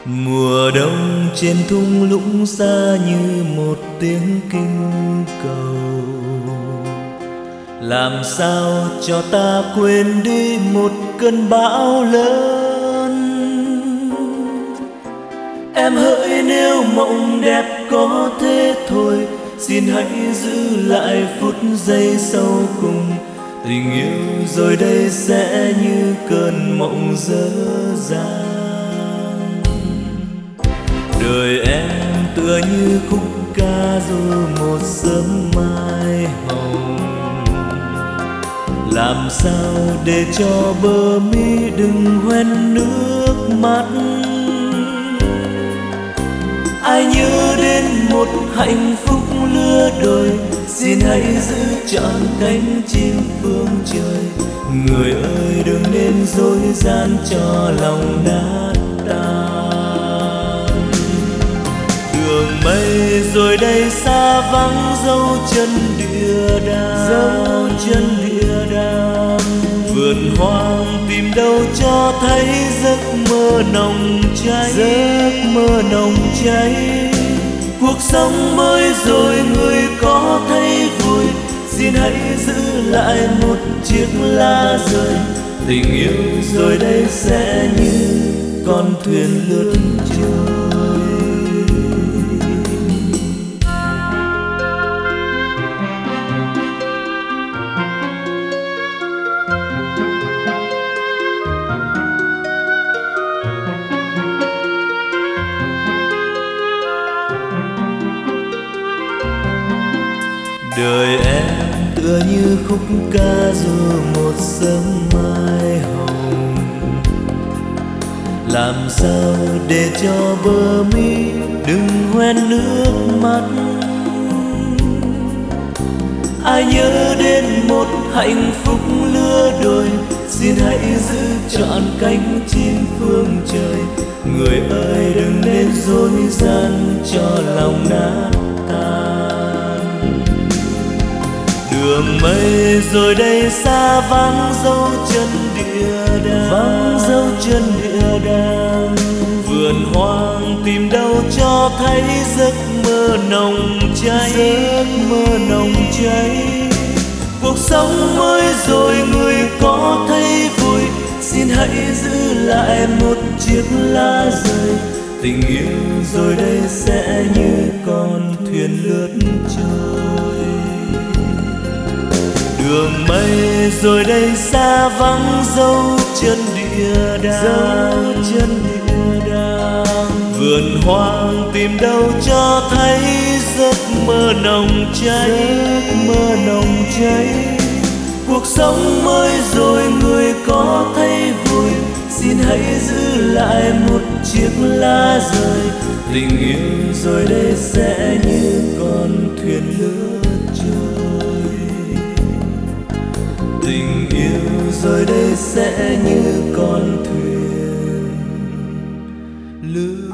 Mùa đông trên thung lũng xa như một tiếng kinh cầu. Làm sao cho ta quên đi một cơn bão lớn. Em hỡi nếu mộng đẹp có thế thôi, xin hãy giữ lại phút giây sau cùng. Tình yêu rồi đây sẽ như cơn mộng dở dang. Đời em tựa như khúc ca ru một sớm mai hồng. Làm sao để cho bờ mi đừng hoen nước mắt. Ai nhớ đến một hạnh phúc lứa đôi, xin hãy giữ trọn cánh chim phương trời. Người ơi đừng nên dối gian cho lòng nát tan. Đường mây rồi đây xa vắng dấu chân địa đàng, vườn hoang tìm đâu cho thấy giấc mơ nồng cháy. Cuộc sống mới rồi người có thấy vui, xin hãy giữ lại một chiếc lá rơi. Tình yêu rồi đây sẽ như con thuyền lướt trôi. Đời em tựa như khúc ca ru một sớm mai hồng. Làm sao để cho bờ mi đừng hoen nước mắt. Ai nhớ đến một hạnh phúc lứa đôi, xin hãy giữ trọn cánh chim phương trời. Người ơi đừng nên dối gian cho lòng nát tan. Đường mây rồi đây xa vắng dấu chân địa đàng, vườn hoang tìm đâu cho thấy giấc mơ nồng cháy. Cuộc sống mới rồi người có thấy vui, xin hãy giữ lại một chiếc lá rơi. Tình yêu rồi đây sẽ như con thuyền lướt trôi. Đường mây rồi đây xa vắng dấu chân địa đàng, vườn hoang tìm đâu cho thấy giấc mơ nồng cháy. Cuộc sống mới rồi người có thấy vui, xin hãy giữ lại một chiếc lá rơi. Tình yêu rồi đây sẽ như con thuyền lướt trôi. Tình yêu rồi đây sẽ như con thuyền lướt